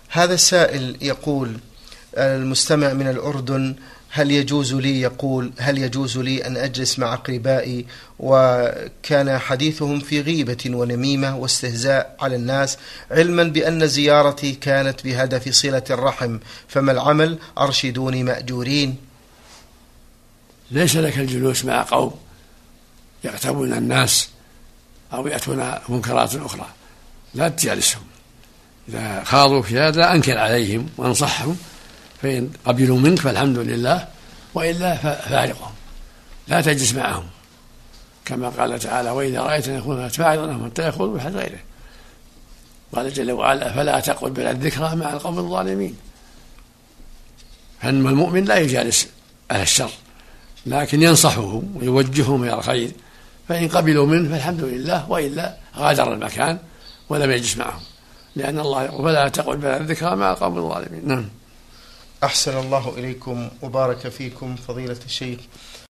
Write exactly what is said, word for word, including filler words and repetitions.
هذا السائل يقول: المستمع من الأردن: هل يجوز لي يقول هل يجوز لي أن أجلس مع أقربائي، وكان حديثهم في غيبة ونميمة واستهزاء على الناس، علما بأن زيارتي كانت بهدف صلة الرحم، فما العمل؟ أرشدوني مأجورين. ليس لك الجلوس مع قوم يغتابون الناس أو يأتون منكرات أخرى، لا تجالسهم. إذا خاضوا في هذا أنكر عليهم وانصحهم، فإن قبلوا منك فالحمد لله، وإلا فارقهم، لا تجلس معهم، كما قال تعالى: وإذا رأيت أن يكون فاعظا حتى يخوضوا بحديث غيره. قال جل وعلا: فلا تقل بلا الذكرى مع القوم الظالمين. فإن المؤمن لا يجالس أهل الشر، لكن ينصحهم ويوجههم إلى الخير، فإن قبلوا منه فالحمد لله، وإلا غادر المكان ولم يجلس معهم، لأن الله يقول: فلا تقل بلا الذكرى مع القوم الظالمين. نعم. أحسن الله إليكم وبارك فيكم فضيلة الشيخ.